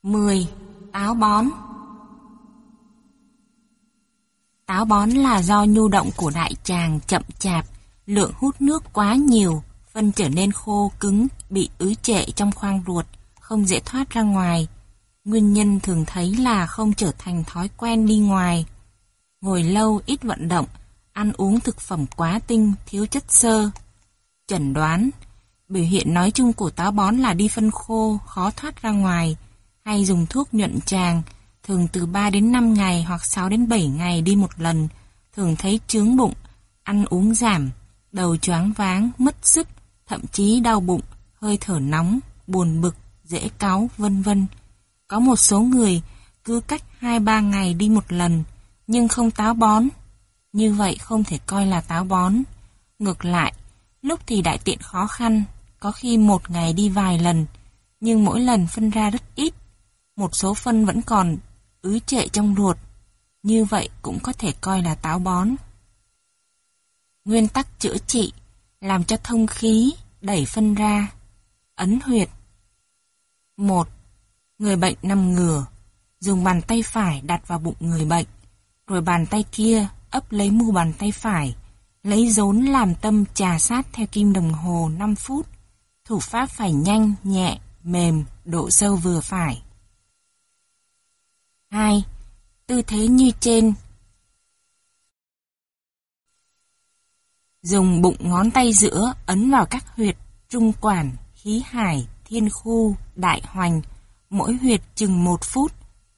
10. Táo bón. Táo bón là do nhu động của đại tràng chậm chạp, lượng hút nước quá nhiều, phân trở nên khô cứng, bị ứ trệ trong khoang ruột, không dễ thoát ra ngoài. Nguyên nhân thường thấy là không trở thành thói quen đi ngoài. Ngồi lâu ít vận động, ăn uống thực phẩm quá tinh, thiếu chất xơ. Chẩn đoán, biểu hiện nói chung của táo bón là đi phân khô, khó thoát ra ngoài, hay dùng thuốc nhuận tràng, thường từ 3 đến 5 ngày hoặc 6 đến 7 ngày đi một lần, thường thấy chướng bụng, ăn uống giảm, đầu choáng váng, mất sức, thậm chí đau bụng, hơi thở nóng, buồn bực, dễ cáu, vân vân. Có một số người cứ cách 2-3 ngày đi một lần, nhưng không táo bón. Như vậy không thể coi là táo bón. Ngược lại, lúc thì đại tiện khó khăn, có khi một ngày đi vài lần, nhưng mỗi lần phân ra rất ít. Một số phân vẫn còn ứ trệ trong ruột. Như vậy cũng có thể coi là táo bón. Nguyên tắc chữa trị: làm cho thông khí, đẩy phân ra. Ấn huyệt. 1. Người bệnh nằm ngửa, dùng bàn tay phải đặt vào bụng người bệnh, rồi bàn tay kia ấp lấy mu bàn tay phải, lấy rốn làm tâm chà sát theo kim đồng hồ 5 phút. Thủ pháp phải nhanh, nhẹ, mềm, độ sâu vừa phải. 2. Tư thế như trên. Dùng bụng ngón tay giữa ấn vào các huyệt trung quản, khí hải, thiên khu, đại hoành, mỗi huyệt chừng 1 phút.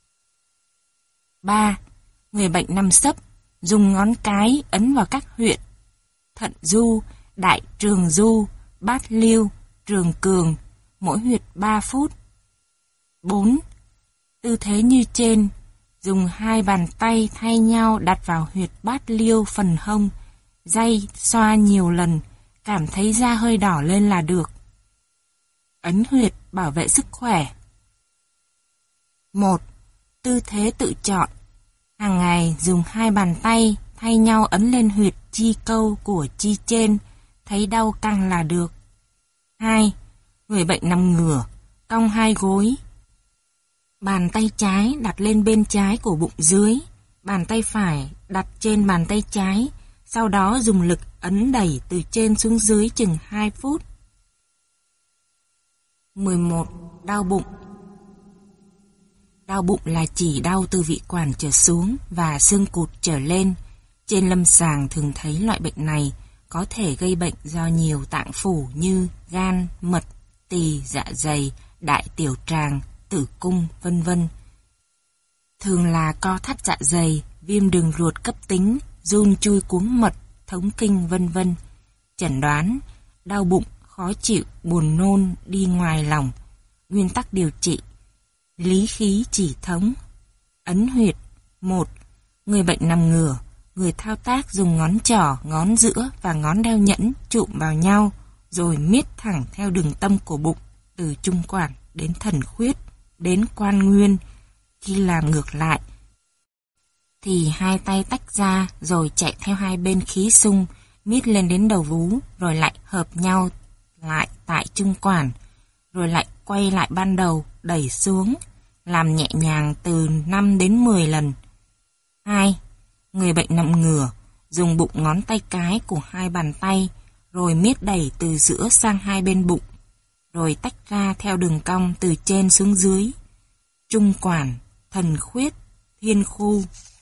3. Người bệnh nằm sấp, dùng ngón cái ấn vào các huyệt thận du, đại trường du, bát liêu, trường cường, mỗi huyệt 3 phút. 4. Tư thế như trên, dùng 2 bàn tay thay nhau đặt vào huyệt bát liêu phần hông, day xoa nhiều lần, cảm thấy da hơi đỏ lên là được. Ấn huyệt bảo vệ sức khỏe. 1. Tư thế tự chọn. Hàng ngày dùng 2 bàn tay thay nhau ấn lên huyệt chi câu của chi trên, thấy đau căng là được. 2. Người bệnh nằm ngửa, cong 2 gối. Bàn tay trái đặt lên bên trái của bụng dưới, bàn tay phải đặt trên bàn tay trái, sau đó dùng lực ấn đẩy từ trên xuống dưới chừng 2 phút. 11. Đau bụng. Đau bụng là chỉ đau từ vị quản trở xuống và xương cụt trở lên. Trên lâm sàng thường thấy loại bệnh này có thể gây bệnh do nhiều tạng phủ như gan, mật, tỳ, dạ dày, đại tiểu tràng, tử cung, vân vân. Thường là co thắt dạ dày, viêm đường ruột cấp tính, run chui cuống mật, thống kinh, vân vân. Chẩn đoán: đau bụng, khó chịu, buồn nôn, đi ngoài lòng. Nguyên tắc điều trị: lý khí chỉ thống. Ấn huyệt. 1. Người bệnh nằm ngửa, người thao tác dùng ngón trỏ, ngón giữa và ngón đeo nhẫn chụm vào nhau, rồi miết thẳng theo đường tâm của bụng, từ trung quản đến thần khuyết, đến quan nguyên. Khi làm ngược lại, thì 2 tay tách ra rồi chạy theo 2 bên khí xung, miết lên đến đầu vú, rồi lại hợp nhau lại tại trung quản, rồi lại quay lại ban đầu, đẩy xuống, làm nhẹ nhàng từ 5 đến 10 lần. 2. Người bệnh nằm ngửa, dùng bụng ngón tay cái của 2 bàn tay, rồi miết đẩy từ giữa sang 2 bên bụng, rồi tách ra theo đường cong từ trên xuống dưới. Trung quản, thần khuyết, thiên khu.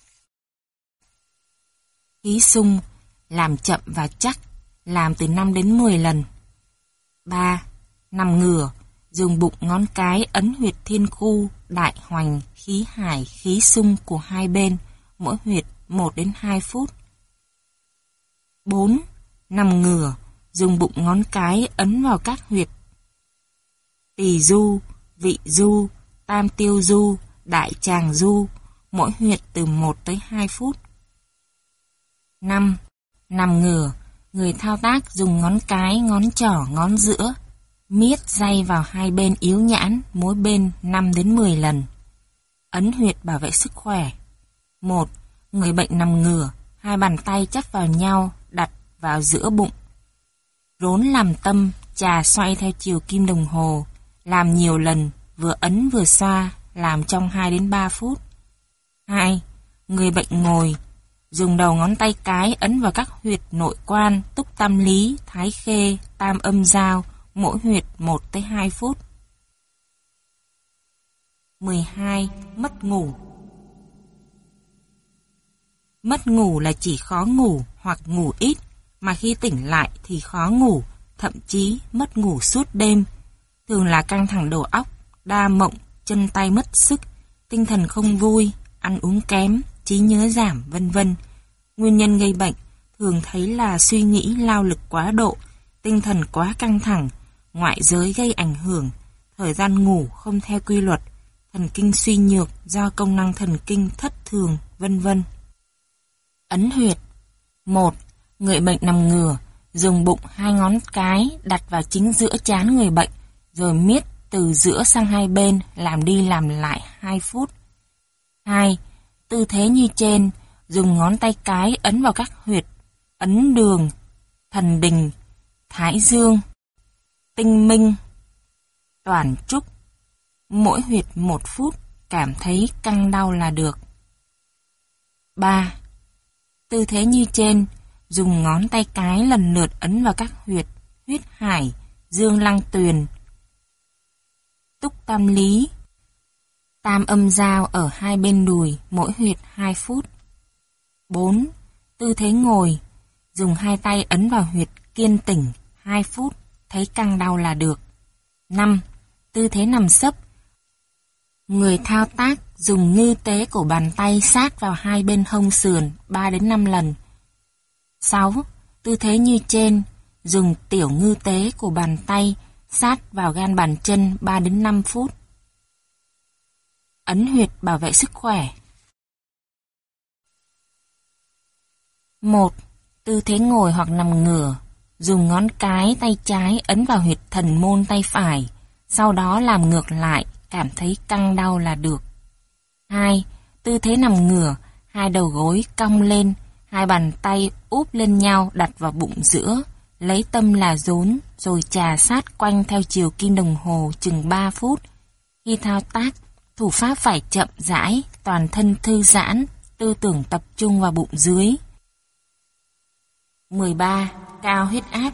Khí xung, làm chậm và chắc, làm từ 5 đến 10 lần. 3. Nằm ngửa, dùng bụng ngón cái ấn huyệt thiên khu, đại hoành, khí hải, khí xung của 2 bên, mỗi huyệt 1 đến 2 phút. 4. Nằm ngửa, dùng bụng ngón cái ấn vào các huyệt tỳ du, vị du, tam tiêu du, đại tràng du, mỗi huyệt từ 1 tới 2 phút. 5. Nằm ngửa, người thao tác dùng ngón cái, ngón trỏ, ngón giữa, miết day vào 2 bên yếu nhãn, mỗi bên 5 đến 10 lần. Ấn huyệt bảo vệ sức khỏe. 1. Người bệnh nằm ngửa, 2 bàn tay chắp vào nhau, đặt vào giữa bụng. Rốn làm tâm, chà xoay theo chiều kim đồng hồ, làm nhiều lần, vừa ấn vừa xoa, làm trong 2 đến 3 phút. 2. Người bệnh ngồi, dùng đầu ngón tay cái ấn vào các huyệt nội quan, túc tam lý, thái khê, tam âm giao, mỗi huyệt 1 tới 2 phút. 12. Mất ngủ. Mất ngủ là chỉ khó ngủ hoặc ngủ ít, mà khi tỉnh lại thì khó ngủ, thậm chí mất ngủ suốt đêm. Thường là căng thẳng đầu óc, đa mộng, chân tay mất sức, tinh thần không vui, ăn uống kém, trí nhớ giảm, vân vân. Nguyên nhân gây bệnh thường thấy là suy nghĩ lao lực quá độ, tinh thần quá căng thẳng, ngoại giới gây ảnh hưởng, thời gian ngủ không theo quy luật, thần kinh suy nhược do công năng thần kinh thất thường, vân vân. Ấn huyệt. 1. Người bệnh nằm ngửa, dùng bụng 2 ngón cái đặt vào chính giữa trán người bệnh, rồi miết từ giữa sang hai bên, làm đi làm lại 2 phút. 2. Tư thế như trên, dùng ngón tay cái ấn vào các huyệt ấn đường, thần đình, thái dương, tinh minh, toản trúc. Mỗi huyệt 1 phút, cảm thấy căng đau là được. 3. Tư thế như trên, dùng ngón tay cái lần lượt ấn vào các huyệt huyết hải, dương lăng tuyền, túc tam lý, tam âm giao ở hai bên đùi, mỗi huyệt 2 phút. 4. Tư thế ngồi, dùng 2 tay ấn vào huyệt kiên tỉnh 2 phút, thấy căng đau là được. 5. Tư thế nằm sấp, người thao tác dùng ngư tế của bàn tay sát vào hai bên hông sườn 3 đến 5 lần. 6. Tư thế như trên, dùng tiểu ngư tế của bàn tay sát vào gan bàn chân 3 đến 5 phút. Ấn huyệt bảo vệ sức khỏe. 1. Tư thế ngồi hoặc nằm ngửa, dùng ngón cái tay trái ấn vào huyệt thần môn tay phải, sau đó làm ngược lại, cảm thấy căng đau là được. 2. Tư thế nằm ngửa, 2 đầu gối cong lên, 2 bàn tay úp lên nhau đặt vào bụng giữa, lấy tâm là rốn, rồi chà sát quanh theo chiều kim đồng hồ chừng 3 phút. Khi thao tác, thủ pháp phải chậm rãi, toàn thân thư giãn, tư tưởng tập trung vào bụng dưới. 13. Cao huyết áp.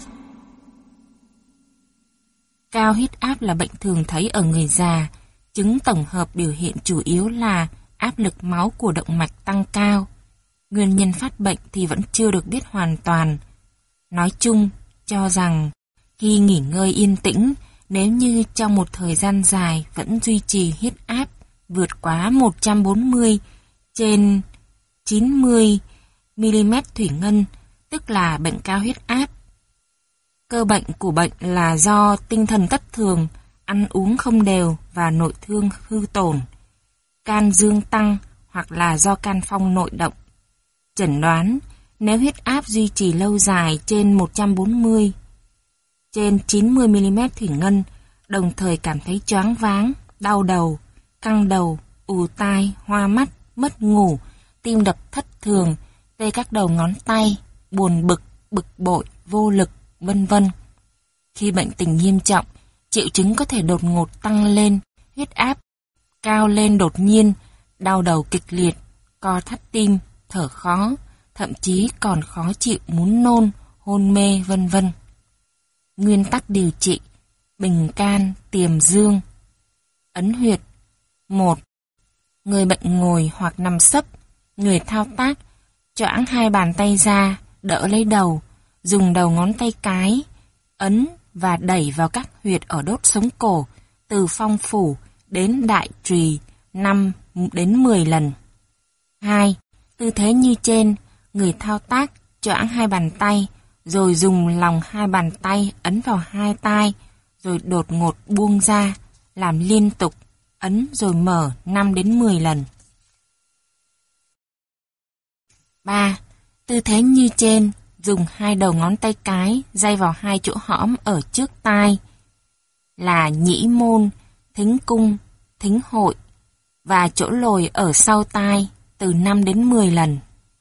Cao huyết áp là bệnh thường thấy ở người già, chứng tổng hợp biểu hiện chủ yếu là áp lực máu của động mạch tăng cao. Nguyên nhân phát bệnh thì vẫn chưa được biết hoàn toàn. Nói chung, cho rằng khi nghỉ ngơi yên tĩnh, nếu như trong một thời gian dài vẫn duy trì huyết áp vượt quá 140 trên 90 mm thủy ngân, tức là bệnh cao huyết áp. Cơ bệnh của bệnh là do tinh thần thất thường, ăn uống không đều và nội thương hư tổn, can dương tăng hoặc là do can phong nội động. Chẩn đoán, nếu huyết áp duy trì lâu dài trên 140 trên 90 mm thủy ngân, đồng thời cảm thấy choáng váng, đau đầu, căng đầu, ù tai, hoa mắt, mất ngủ, tim đập thất thường, tê các đầu ngón tay, buồn bực, bực bội, vô lực, vân vân. Khi bệnh tình nghiêm trọng, triệu chứng có thể đột ngột tăng lên, huyết áp cao lên đột nhiên, đau đầu kịch liệt, co thắt tim, thở khó, thậm chí còn khó chịu muốn nôn, hôn mê, vân vân. Nguyên tắc điều trị: bình can, tiềm dương. Ấn huyệt. 1. Người bệnh ngồi hoặc nằm sấp, người thao tác choãng 2 bàn tay ra, đỡ lấy đầu, dùng đầu ngón tay cái ấn và đẩy vào các huyệt ở đốt sống cổ, từ phong phủ đến đại trùy 5 đến 10 lần. 2. Tư thế như trên, người thao tác choãng 2 bàn tay, rồi dùng lòng 2 bàn tay ấn vào 2 tai, rồi đột ngột buông ra, làm liên tục, ấn rồi mở 5 đến 10 lần. 3. Tư thế như trên, dùng 2 đầu ngón tay cái day vào 2 chỗ hõm ở trước tai là nhĩ môn, thính cung, thính hội và chỗ lồi ở sau tai từ 5 đến 10 lần.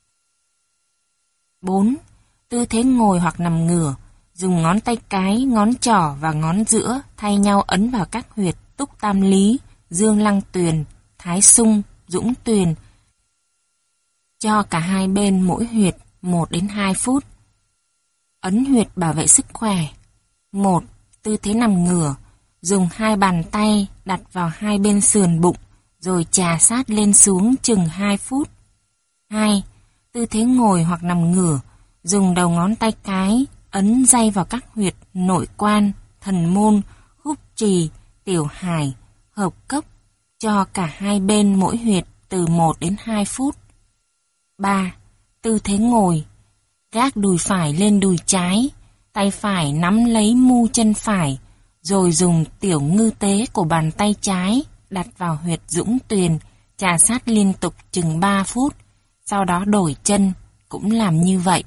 4. Tư thế ngồi hoặc nằm ngửa, dùng ngón tay cái, ngón trỏ và ngón giữa thay nhau ấn vào các huyệt túc tam lý, Dương Lăng Tuyền, Thái Sung, Dũng Tuyền. Cho cả hai bên mỗi huyệt 1 đến 2 phút. Ấn huyệt bảo vệ sức khỏe. 1. Tư thế nằm ngửa. Dùng 2 bàn tay đặt vào hai bên sườn bụng, rồi chà sát lên xuống chừng 2 phút. 2. Tư thế ngồi hoặc nằm ngửa. Dùng đầu ngón tay cái ấn day vào các huyệt nội quan, thần môn, húc trì, tiểu hải, hợp cốc, cho cả hai bên mỗi huyệt từ 1 đến 2 phút. 3. Tư thế ngồi. Gác đùi phải lên đùi trái, tay phải nắm lấy mu chân phải, rồi dùng tiểu ngư tế của bàn tay trái đặt vào huyệt Dũng Tuyền, chà sát liên tục chừng 3 phút, sau đó đổi chân, cũng làm như vậy.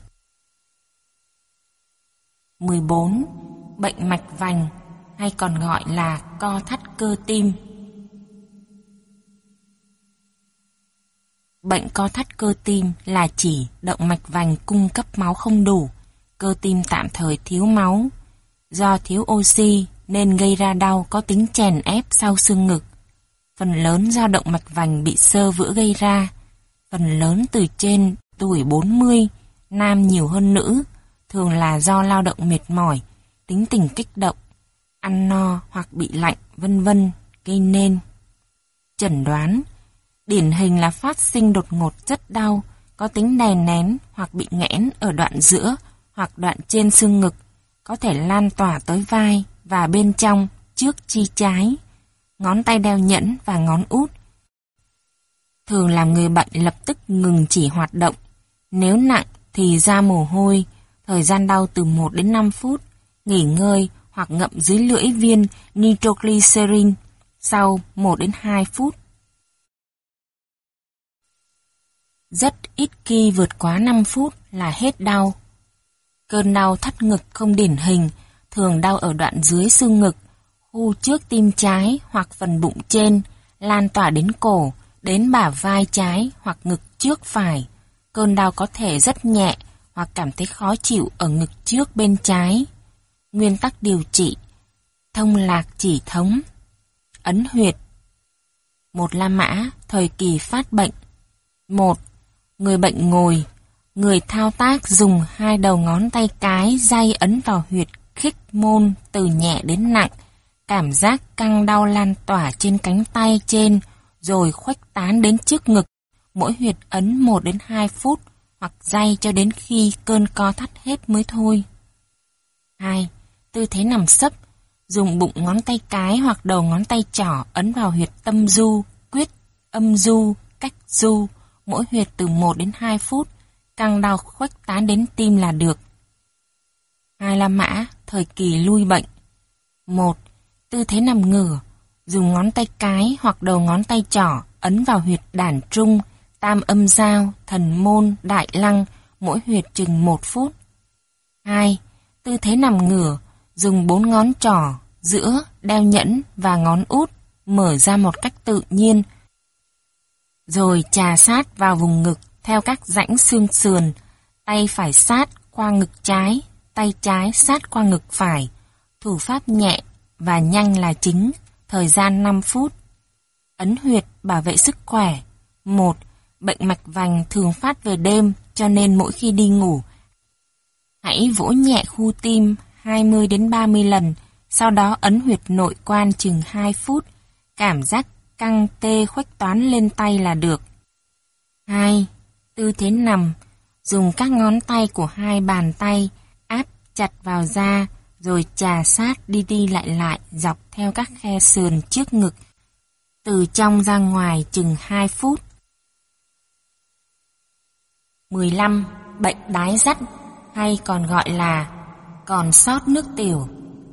14. Bệnh mạch vành, hay còn gọi là co thắt cơ tim. Bệnh co thắt cơ tim là chỉ động mạch vành cung cấp máu không đủ, cơ tim tạm thời thiếu máu. Do thiếu oxy nên gây ra đau có tính chèn ép sau xương ngực. Phần lớn do động mạch vành bị xơ vữa gây ra. Phần lớn từ trên tuổi 40, nam nhiều hơn nữ, thường là do lao động mệt mỏi, tính tình kích động, ăn no hoặc bị lạnh, vân vân gây nên. Chẩn đoán: điển hình là phát sinh đột ngột rất đau, có tính đè nén hoặc bị nghẽn ở đoạn giữa hoặc đoạn trên xương ngực, có thể lan tỏa tới vai và bên trong trước chi trái, ngón tay đeo nhẫn và ngón út. Thường làm người bệnh lập tức ngừng chỉ hoạt động. Nếu nặng thì ra mồ hôi, thời gian đau từ 1 đến 5 phút, nghỉ ngơi hoặc ngậm dưới lưỡi viên nitroglycerin sau 1 đến 2 phút. Rất ít khi vượt quá 5 phút là hết đau. Cơn đau thắt ngực không điển hình, thường đau ở đoạn dưới xương ngực, khu trước tim trái hoặc phần bụng trên, lan tỏa đến cổ, đến bả vai trái hoặc ngực trước phải. Cơn đau có thể rất nhẹ hoặc cảm thấy khó chịu ở ngực trước bên trái. Nguyên tắc điều trị: thông lạc chỉ thống. Ấn huyệt. 1. La Mã, thời kỳ phát bệnh. 1. Người bệnh ngồi, người thao tác dùng 2 đầu ngón tay cái day ấn vào huyệt khích môn từ nhẹ đến nặng, cảm giác căng đau lan tỏa trên cánh tay trên rồi khuếch tán đến trước ngực. Mỗi huyệt ấn 1 đến 2 phút hoặc day cho đến khi cơn co thắt hết mới thôi. 2. Tư thế nằm sấp, dùng bụng ngón tay cái hoặc đầu ngón tay trỏ ấn vào huyệt tâm du, quyết, âm du, cách du, mỗi huyệt từ 1 đến 2 phút, căng đau khuếch tán đến tim là được. 2. La Mã, thời kỳ lui bệnh. 1. Tư thế nằm ngửa, dùng ngón tay cái hoặc đầu ngón tay trỏ ấn vào huyệt đản trung, tam âm giao, thần môn, đại lăng, mỗi huyệt chừng 1 phút. 2. Tư thế nằm ngửa, dùng 4 ngón trỏ, giữa, đeo nhẫn và ngón út mở ra một cách tự nhiên, rồi chà sát vào vùng ngực theo các rãnh xương sườn, tay phải sát qua ngực trái, tay trái sát qua ngực phải. Thủ pháp nhẹ và nhanh là chính, thời gian 5 phút. Ấn huyệt bảo vệ sức khỏe. 1. Bệnh mạch vành thường phát về đêm, cho nên mỗi khi đi ngủ, hãy vỗ nhẹ khu tim 20 đến 30 lần, sau đó ấn huyệt nội quan chừng 2 phút, cảm giác căng tê khuếch toán lên tay là được. 2. Tư thế nằm, dùng các ngón tay của 2 bàn tay áp chặt vào da, rồi chà sát đi đi lại dọc theo các khe sườn trước ngực, từ trong ra ngoài chừng 2 phút. 15. Bệnh đái dắt, hay còn gọi là còn sót nước tiểu.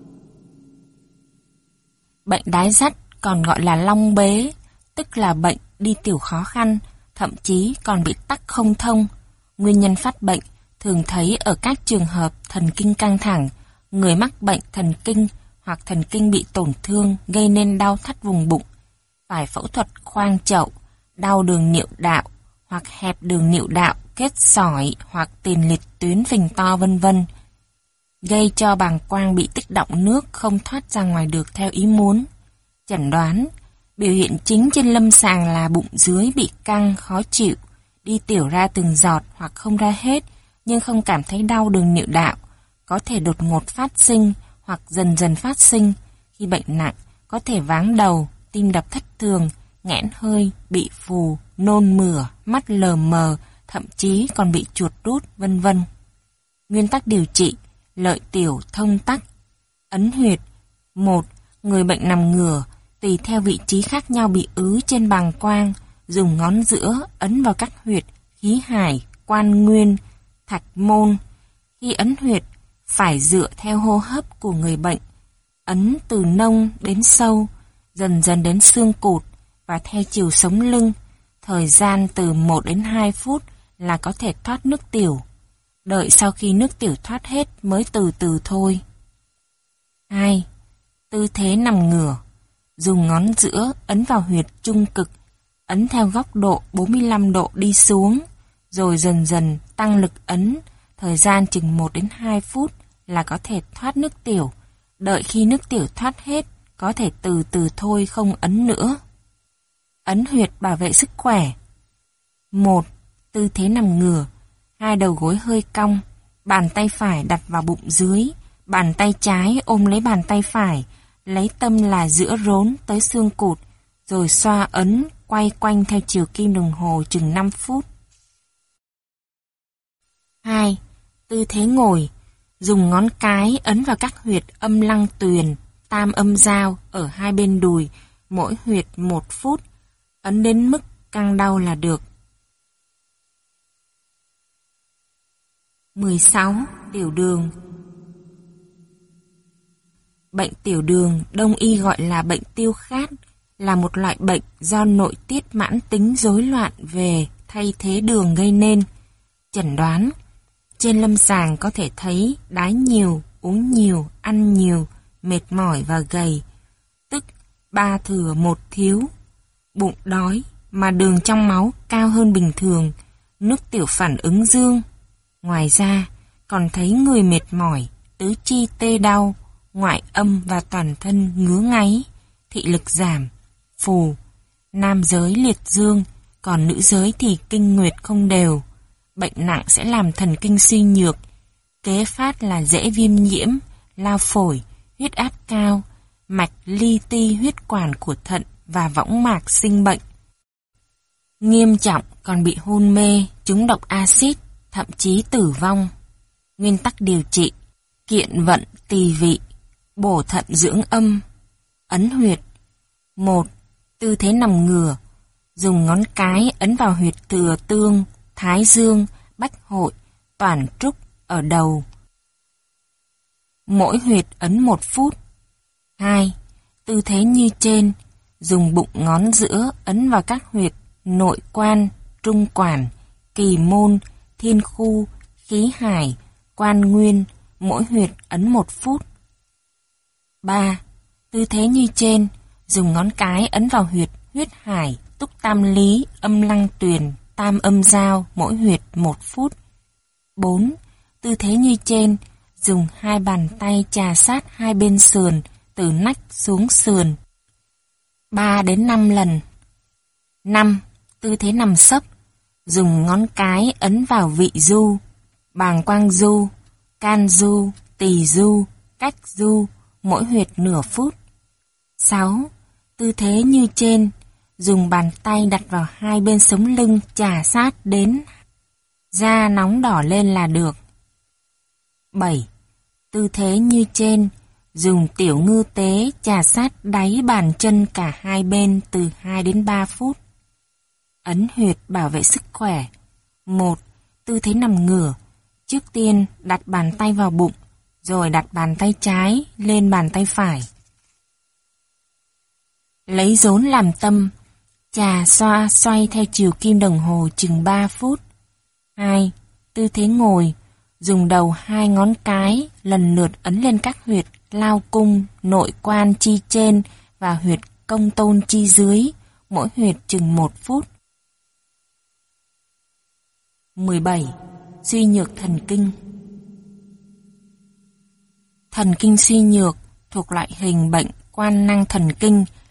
Bệnh đái dắt còn gọi là long bế, tức là bệnh đi tiểu khó khăn, thậm chí còn bị tắc không thông. Nguyên nhân phát bệnh thường thấy ở các trường hợp thần kinh căng thẳng, người mắc bệnh thần kinh hoặc thần kinh bị tổn thương gây nên đau thắt vùng bụng, phải phẫu thuật khoang chậu, đau đường niệu đạo hoặc hẹp đường niệu đạo kết sỏi hoặc tiền liệt tuyến phình to vân vân, gây cho bàng quang bị tích động nước không thoát ra ngoài được theo ý muốn. Chẩn đoán: Biểu hiện chính trên lâm sàng là bụng dưới bị căng, khó chịu, đi tiểu ra từng giọt hoặc không ra hết, nhưng không cảm thấy đau đường niệu đạo, có thể đột ngột phát sinh hoặc dần dần phát sinh. Khi bệnh nặng, có thể váng đầu, tim đập thất thường, nghẽn hơi, bị phù, nôn mửa, mắt lờ mờ, thậm chí còn bị chuột rút, vân vân. Nguyên tắc điều trị: lợi tiểu thông tắc. Ấn huyệt. 1. Người bệnh nằm ngửa, tùy theo vị trí khác nhau bị ứ trên bàng quang, dùng ngón giữa ấn vào các huyệt khí hải, quan nguyên, thạch môn. Khi ấn huyệt, phải dựa theo hô hấp của người bệnh, ấn từ nông đến sâu, dần dần đến xương cụt và theo chiều sống lưng. Thời gian từ 1 đến 2 phút là có thể thoát nước tiểu. Đợi sau khi nước tiểu thoát hết mới từ từ thôi. 2. Tư thế nằm ngửa. Dùng ngón giữa ấn vào huyệt trung cực, ấn theo góc độ 45 độ đi xuống, rồi dần dần tăng lực ấn, thời gian chừng 1 đến 2 phút là có thể thoát nước tiểu. Đợi khi nước tiểu thoát hết, có thể từ từ thôi, không ấn nữa. Ấn huyệt bảo vệ sức khỏe. 1. Tư thế nằm ngửa. Hai đầu gối hơi cong, bàn tay phải đặt vào bụng dưới, bàn tay trái ôm lấy bàn tay phải, lấy tâm là giữa rốn tới xương cụt, rồi xoa ấn quay quanh theo chiều kim đồng hồ chừng 5 phút. 2. Tư thế ngồi. Dùng ngón cái ấn vào các huyệt âm lăng tuyền, tam âm giao ở hai bên đùi, mỗi huyệt 1 phút, ấn đến mức căng đau là được. 16. Tiểu đường. Bệnh tiểu đường, đông y gọi là bệnh tiêu khát, là một loại bệnh do nội tiết mãn tính rối loạn về thay thế đường gây nên. Chẩn đoán: trên lâm sàng có thể thấy đái nhiều, uống nhiều, ăn nhiều, mệt mỏi và gầy, tức 3 thừa 1 thiếu, bụng đói mà đường trong máu cao hơn bình thường, nước tiểu phản ứng dương. Ngoài ra, còn thấy người mệt mỏi, tứ chi tê đau, ngoại âm và toàn thân ngứa ngáy, thị lực giảm, phù. Nam giới liệt dương, còn nữ giới thì kinh nguyệt không đều. Bệnh nặng sẽ làm thần kinh suy nhược, kế phát là dễ viêm nhiễm, lao phổi, huyết áp cao, mạch li ti huyết quản của thận và võng mạc sinh bệnh. Nghiêm trọng còn bị hôn mê, trúng độc axit, thậm chí tử vong. Nguyên tắc điều trị: kiện vận tỳ vị, bổ thận dưỡng âm. Ấn huyệt. 1. Tư thế nằm ngửa. Dùng ngón cái ấn vào huyệt thừa tương, thái dương, bách hội, toản trúc ở đầu. Mỗi huyệt ấn 1 phút. 2. Tư thế như trên. Dùng bụng ngón giữa ấn vào các huyệt nội quan, trung quản, kỳ môn, thiên khu, khí hải, quan nguyên, mỗi huyệt ấn 1 phút. 3. Tư thế như trên, dùng ngón cái ấn vào huyệt huyết hải, túc tam lý, âm lăng tuyền, tam âm giao, mỗi huyệt 1 phút. 4. Tư thế như trên, dùng hai bàn tay chà sát hai bên sườn, từ nách xuống sườn, 3 đến 5 lần. 5. Tư thế nằm sấp. Dùng ngón cái ấn vào vị du, bàng quang du, can du, tỳ du, cách du, mỗi huyệt nửa phút. 6. Tư thế như trên. Dùng bàn tay đặt vào hai bên sống lưng chà sát đến da nóng đỏ lên là được. 7. Tư thế như trên. Dùng tiểu ngư tế chà sát đáy bàn chân cả hai bên từ 2 đến 3 phút. Ấn huyệt bảo vệ sức khỏe. 1. Tư thế nằm ngửa. Trước tiên đặt bàn tay vào bụng, rồi đặt bàn tay trái lên bàn tay phải. Lấy rốn làm tâm, chà xoa xoay theo chiều kim đồng hồ chừng 3 phút. 2. Tư thế ngồi. Dùng đầu hai ngón cái lần lượt ấn lên các huyệt lao cung, nội quan chi trên và huyệt công tôn chi dưới, mỗi huyệt chừng 1 phút. 17. Suy nhược thần kinh. Thần kinh suy nhược thuộc loại hình bệnh quan năng thần kinh,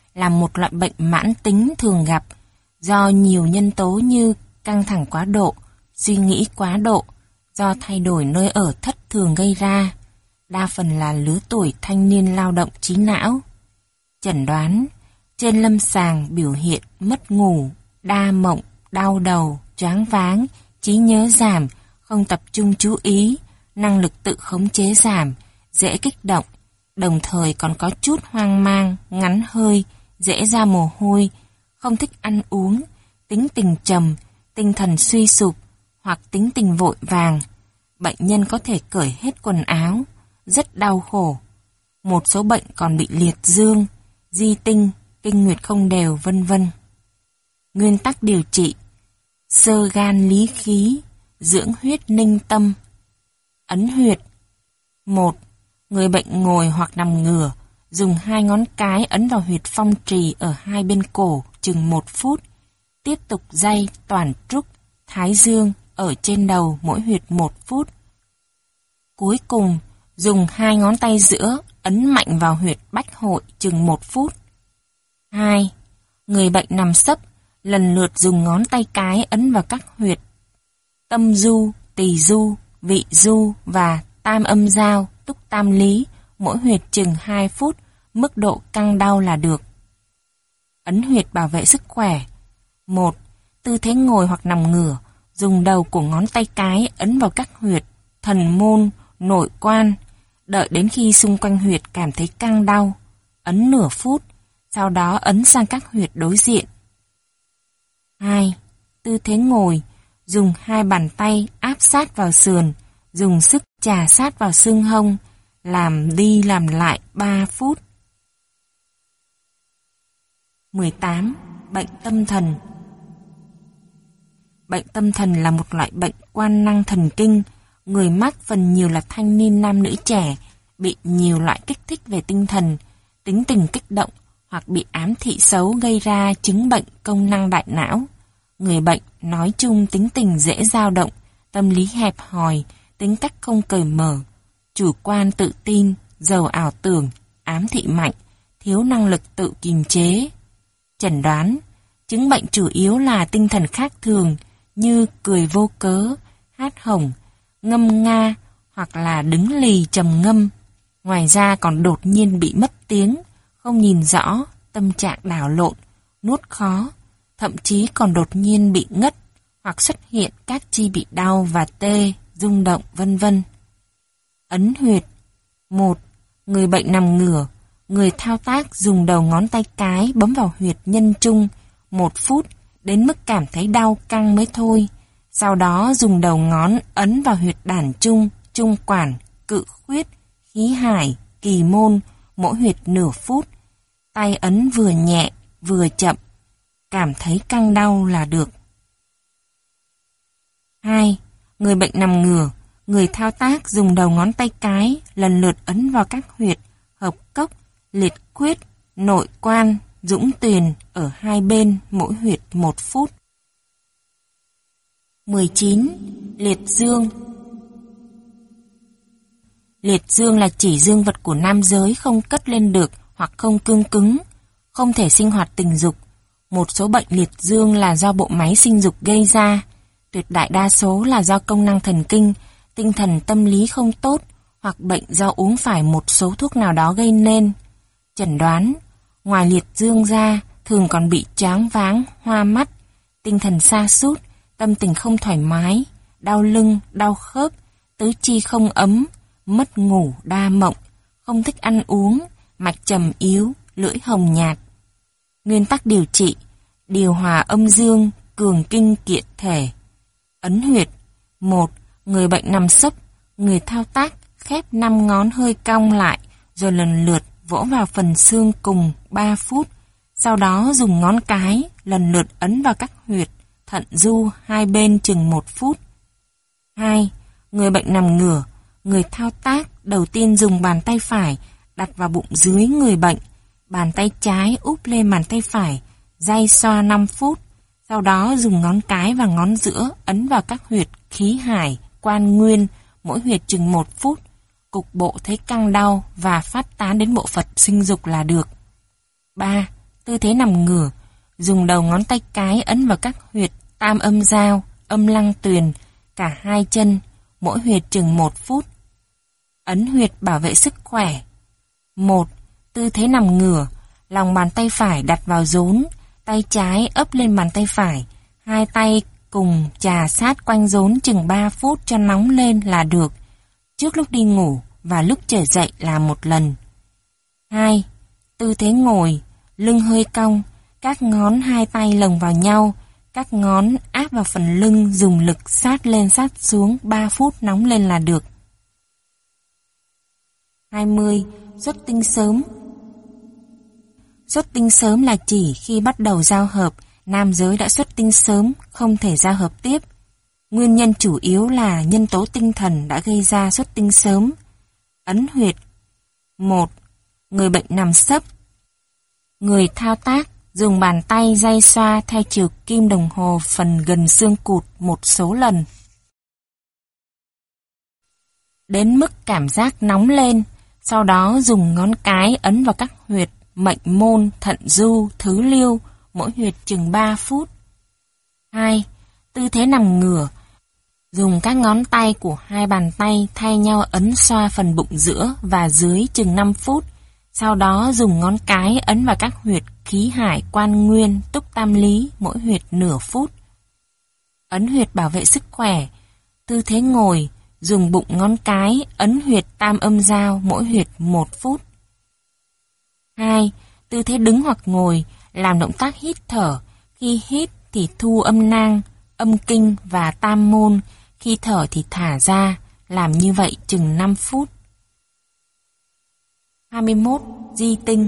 là một loại bệnh mãn tính thường gặp do nhiều nhân tố như căng thẳng quá độ, suy nghĩ quá độ, do thay đổi nơi ở thất thường gây ra, đa phần là lứa tuổi thanh niên lao động trí não. Chẩn đoán: trên lâm sàng biểu hiện mất ngủ, đa mộng, đau đầu, choáng váng, trí nhớ giảm, không tập trung chú ý, năng lực tự khống chế giảm, dễ kích động, đồng thời còn có chút hoang mang, ngắn hơi, dễ ra mồ hôi, không thích ăn uống, tính tình trầm, tinh thần suy sụp hoặc tính tình vội vàng. Bệnh nhân có thể cởi hết quần áo, rất đau khổ. Một số bệnh còn bị liệt dương, di tinh, kinh nguyệt không đều, vân vân. Nguyên tắc điều trị: xơ gan lý khí, dưỡng huyết ninh tâm. Ấn huyệt: 1. Người bệnh ngồi hoặc nằm ngửa, dùng 2 ngón cái ấn vào huyệt phong trì ở hai bên cổ chừng 1 phút. Tiếp tục day toàn trúc, thái dương ở trên đầu mỗi huyệt 1 phút. Cuối cùng, dùng 2 ngón tay giữa ấn mạnh vào huyệt bách hội chừng 1 phút. 2. Người bệnh nằm sấp, lần lượt dùng ngón tay cái ấn vào các huyệt tâm du, tỳ du, vị du và tam âm giao, túc tam lý, mỗi huyệt chừng 2 phút, mức độ căng đau là được. Ấn huyệt bảo vệ sức khỏe: 1. Tư thế ngồi hoặc nằm ngửa, dùng đầu của ngón tay cái ấn vào các huyệt thần môn, nội quan, đợi đến khi xung quanh huyệt cảm thấy căng đau, ấn nửa phút, sau đó ấn sang các huyệt đối diện. 2. Tư thế ngồi, dùng 2 bàn tay áp sát vào sườn, dùng sức chà sát vào xương hông, làm đi làm lại 3 phút. 18. Bệnh tâm thần. Bệnh tâm thần là một loại bệnh quan năng thần kinh. Người mắc phần nhiều là thanh niên nam nữ trẻ, bị nhiều loại kích thích về tinh thần, tính tình kích động hoặc bị ám thị xấu gây ra chứng bệnh công năng đại não. Người bệnh nói chung tính tình dễ dao động, tâm lý hẹp hòi, tính cách không cởi mở, chủ quan tự tin, giàu ảo tưởng, ám thị mạnh, thiếu năng lực tự kiềm chế. Chẩn đoán: chứng bệnh chủ yếu là tinh thần khác thường như cười vô cớ, hát hổng, ngâm nga hoặc là đứng lì trầm ngâm. Ngoài ra còn đột nhiên bị mất tiếng, không nhìn rõ, tâm trạng đảo lộn, nuốt khó, thậm chí còn đột nhiên bị ngất hoặc xuất hiện các chi bị đau và tê, rung động, vân vân. Ấn huyệt: 1. Người bệnh nằm ngửa, người thao tác dùng đầu ngón tay cái bấm vào huyệt nhân trung 1 phút đến mức cảm thấy đau căng mới thôi. Sau đó dùng đầu ngón ấn vào huyệt đản trung, trung quản, cự khuyết, khí hải, kỳ môn, mỗi huyệt nửa phút. Tay ấn vừa nhẹ, vừa chậm, cảm thấy căng đau là được. 2. Người bệnh nằm ngửa, người thao tác dùng đầu ngón tay cái lần lượt ấn vào các huyệt hợp cốc, liệt quyết, nội quan, dũng tuyền ở hai bên mỗi huyệt 1 phút. 19. Liệt dương. Liệt dương là chỉ dương vật của nam giới không cất lên được hoặc không cương cứng, không thể sinh hoạt tình dục. Một số bệnh liệt dương là do bộ máy sinh dục gây ra, tuyệt đại đa số là do công năng thần kinh, tinh thần tâm lý không tốt hoặc bệnh do uống phải một số thuốc nào đó gây nên. Chẩn đoán: ngoài liệt dương ra, thường còn bị choáng váng, hoa mắt, tinh thần sa sút, tâm tình không thoải mái, đau lưng, đau khớp, tứ chi không ấm, mất ngủ, đa mộng, không thích ăn uống, mạch trầm yếu, lưỡi hồng nhạt. Nguyên tắc điều trị: điều hòa âm dương, cường kinh kiện thể. Ấn huyệt: 1. Người bệnh nằm sấp, người thao tác khép 5 ngón hơi cong lại, rồi lần lượt vỗ vào phần xương cùng 3 phút. Sau đó dùng ngón cái lần lượt ấn vào các huyệt thận du hai bên chừng 1 phút. 2. Người bệnh nằm ngửa, người thao tác đầu tiên dùng bàn tay phải đặt vào bụng dưới người bệnh, bàn tay trái úp lên bàn tay phải, day xoa 5 phút. Sau đó dùng ngón cái và ngón giữa ấn vào các huyệt khí hải, quan nguyên, mỗi huyệt chừng 1 phút. Cục bộ thấy căng đau và phát tán đến bộ phận sinh dục là được. 3. Tư thế nằm ngửa, dùng đầu ngón tay cái ấn vào các huyệt tam âm giao, âm lăng tuyền, cả hai chân, mỗi huyệt chừng 1 phút. Ấn huyệt bảo vệ sức khỏe. 1. Tư thế nằm ngửa, lòng bàn tay phải đặt vào rốn, tay trái ấp lên bàn tay phải, hai tay cùng chà sát quanh rốn chừng 3 phút cho nóng lên là được. Trước lúc đi ngủ và lúc trở dậy làm 1 lần. 2. Tư thế ngồi, lưng hơi cong, các ngón hai tay lồng vào nhau, các ngón áp vào phần lưng, dùng lực sát lên sát xuống 3 phút nóng lên là được. 20. Xuất tinh sớm. Xuất tinh sớm là chỉ khi bắt đầu giao hợp, nam giới đã xuất tinh sớm, không thể giao hợp tiếp. Nguyên nhân chủ yếu là nhân tố tinh thần đã gây ra xuất tinh sớm. Ấn huyệt. 1. Người bệnh nằm sấp. Người thao tác dùng bàn tay day xoa theo chiều kim đồng hồ phần gần xương cụt một số lần. Đến mức cảm giác nóng lên, sau đó dùng ngón cái ấn vào các huyệt mệnh môn, thận du, thứ liêu, mỗi huyệt chừng 3 phút. 2. Tư thế nằm ngửa, dùng các ngón tay của hai bàn tay thay nhau ấn xoa phần bụng giữa và dưới chừng 5 phút. Sau đó dùng ngón cái ấn vào các huyệt khí hải, quan nguyên, túc tam lý, mỗi huyệt nửa phút. Ấn huyệt bảo vệ sức khỏe. Tư thế ngồi, dùng bụng ngón cái ấn huyệt tam âm giao, mỗi huyệt 1 phút. 2. Tư thế đứng hoặc ngồi, làm động tác hít thở. Khi hít thì thu âm nang, âm kinh và tam môn. Khi thở thì thả ra, làm như vậy chừng 5 phút. 21. Di tinh.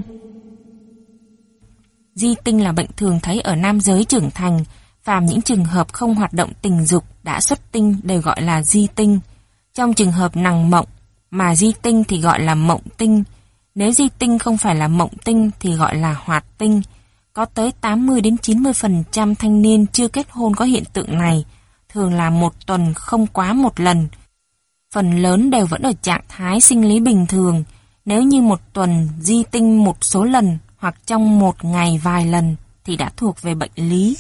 Di tinh là bệnh thường thấy ở nam giới trưởng thành, phàm những trường hợp không hoạt động tình dục đã xuất tinh đều gọi là di tinh. Trong trường hợp nằng mộng mà di tinh thì gọi là mộng tinh. Nếu di tinh không phải là mộng tinh thì gọi là hoạt tinh. Có tới 80-90% thanh niên chưa kết hôn có hiện tượng này, thường là 1 tuần không quá 1 lần. Phần lớn đều vẫn ở trạng thái sinh lý bình thường. Nếu như 1 tuần di tinh một số lần hoặc trong 1 ngày vài lần thì đã thuộc về bệnh lý.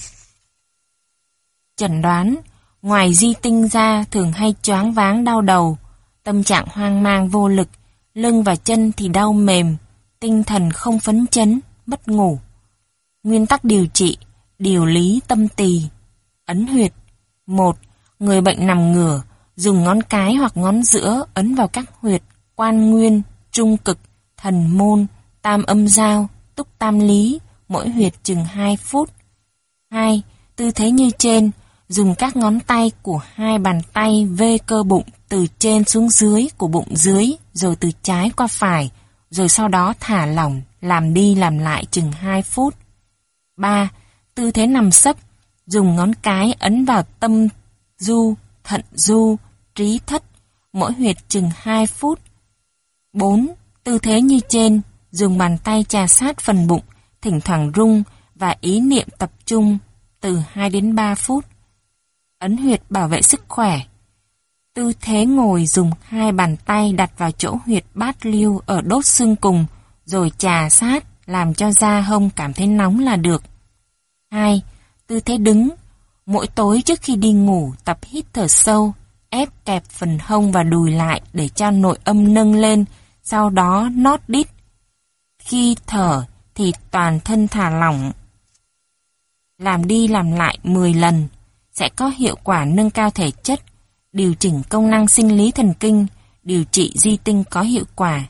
Chẩn đoán, ngoài di tinh ra thường hay choáng váng đau đầu, tâm trạng hoang mang vô lực, lưng và chân thì đau mềm, tinh thần không phấn chấn, mất ngủ. Nguyên tắc điều trị, điều lý tâm tỳ. Ấn huyệt. 1. Người bệnh nằm ngửa, dùng ngón cái hoặc ngón giữa ấn vào các huyệt quan nguyên, trung cực, thần môn, tam âm giao, túc tam lý, mỗi huyệt chừng 2 phút. 2. Tư thế như trên, dùng các ngón tay của hai bàn tay vê cơ bụng từ trên xuống dưới của bụng dưới, rồi từ trái qua phải, rồi sau đó thả lỏng, làm đi làm lại chừng 2 phút. 3. Tư thế nằm sấp, dùng ngón cái ấn vào tâm du, thận du, trí thất, mỗi huyệt chừng 2 phút. 4. Tư thế như trên, dùng bàn tay chà sát phần bụng, thỉnh thoảng rung và ý niệm tập trung từ 2 đến 3 phút. Ấn huyệt bảo vệ sức khỏe. Tư thế ngồi, dùng hai bàn tay đặt vào chỗ huyệt bát liêu ở đốt xương cùng, rồi chà sát, làm cho da hông cảm thấy nóng là được. 2. Tư thế đứng. Mỗi tối trước khi đi ngủ tập hít thở sâu, ép kẹp phần hông và đùi lại để cho nội âm nâng lên, sau đó nót đít. Khi thở thì toàn thân thả lỏng. Làm đi làm lại 10 lần, sẽ có hiệu quả nâng cao thể chất, điều chỉnh công năng sinh lý thần kinh, điều trị di tinh có hiệu quả.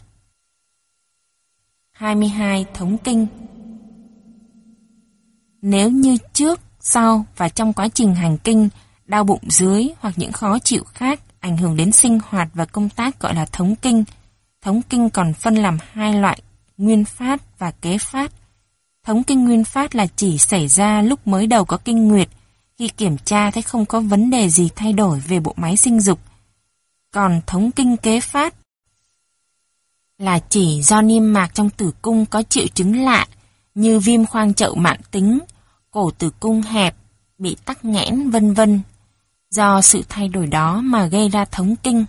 22. Thống kinh. Nếu như trước, sau và trong quá trình hành kinh, đau bụng dưới hoặc những khó chịu khác ảnh hưởng đến sinh hoạt và công tác gọi là thống kinh. Thống kinh còn phân làm 2 loại, nguyên phát và kế phát. Thống kinh nguyên phát là chỉ xảy ra lúc mới đầu có kinh nguyệt, khi kiểm tra thấy không có vấn đề gì thay đổi về bộ máy sinh dục. Còn thống kinh kế phát là chỉ do niêm mạc trong tử cung có triệu chứng lạ như viêm khoang chậu mãn tính, cổ tử cung hẹp, bị tắc nghẽn vân vân. Do sự thay đổi đó mà gây ra thống kinh.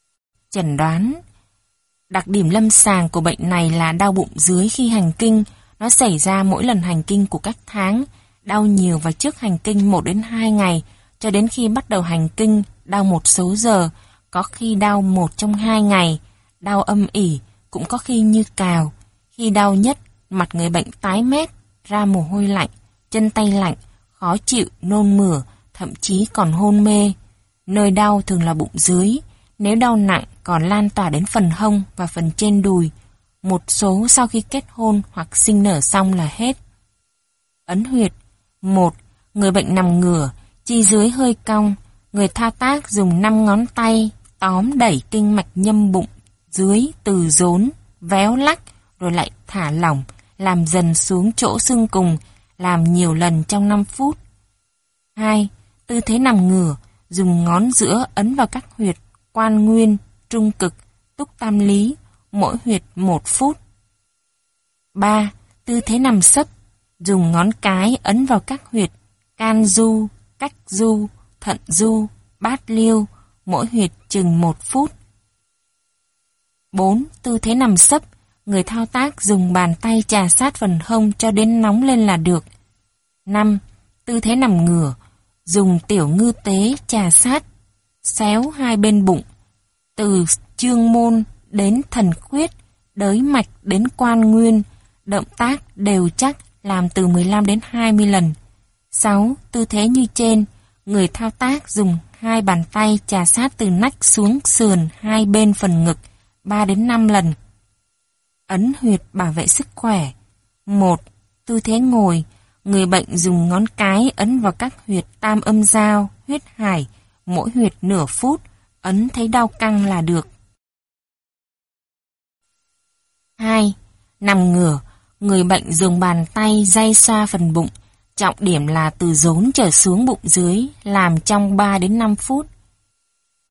Chẩn đoán. Đặc điểm lâm sàng của bệnh này là đau bụng dưới khi hành kinh, Nó xảy ra mỗi lần hành kinh của các tháng, đau nhiều vào trước hành kinh 1 đến 2 ngày, cho đến khi bắt đầu hành kinh, đau một số giờ, có khi đau 1 trong 2 ngày, đau âm ỉ, cũng có khi như cào. Khi đau nhất, mặt người bệnh tái mét, ra mồ hôi lạnh, chân tay lạnh, khó chịu, nôn mửa, thậm chí còn hôn mê. Nơi đau thường là bụng dưới, nếu đau nặng còn lan tỏa đến phần hông và phần trên đùi. Một số sau khi kết hôn hoặc sinh nở xong là hết. Ấn huyệt. 1. Người bệnh nằm ngửa, chi dưới hơi cong, người thao tác dùng 5 ngón tay tóm đẩy kinh mạch nhâm bụng dưới từ rốn, véo lắc rồi lại thả lỏng, làm dần xuống chỗ xương cùng, làm nhiều lần trong 5 phút. 2. Tư thế nằm ngửa, dùng ngón giữa ấn vào các huyệt quan nguyên, trung cực, túc tam lý, mỗi huyệt 1 phút. 3. Tư thế nằm sấp, dùng ngón cái ấn vào các huyệt can du, cách du, thận du, bát liêu, mỗi huyệt chừng 1 phút. 4. Tư thế nằm sấp, người thao tác dùng bàn tay chà sát phần hông cho đến nóng lên là được. 5. Tư thế nằm ngửa, dùng tiểu ngư tế chà sát, xéo hai bên bụng, từ chương môn đến thần khuyết, đới mạch đến quan nguyên, động tác đều chắc, làm từ 15 đến 20 lần. 6. Tư thế như trên, người thao tác dùng 2 bàn tay chà sát từ nách xuống sườn hai bên phần ngực 3 đến 5 lần. Ấn huyệt bảo vệ sức khỏe. 1. Tư thế ngồi, người bệnh dùng ngón cái ấn vào các huyệt tam âm giao, huyết hải, mỗi huyệt nửa phút, ấn thấy đau căng là được. 2. Nằm ngửa, người bệnh dùng bàn tay day xoa phần bụng, trọng điểm là từ rốn trở xuống bụng dưới, làm trong 3 đến 5 phút.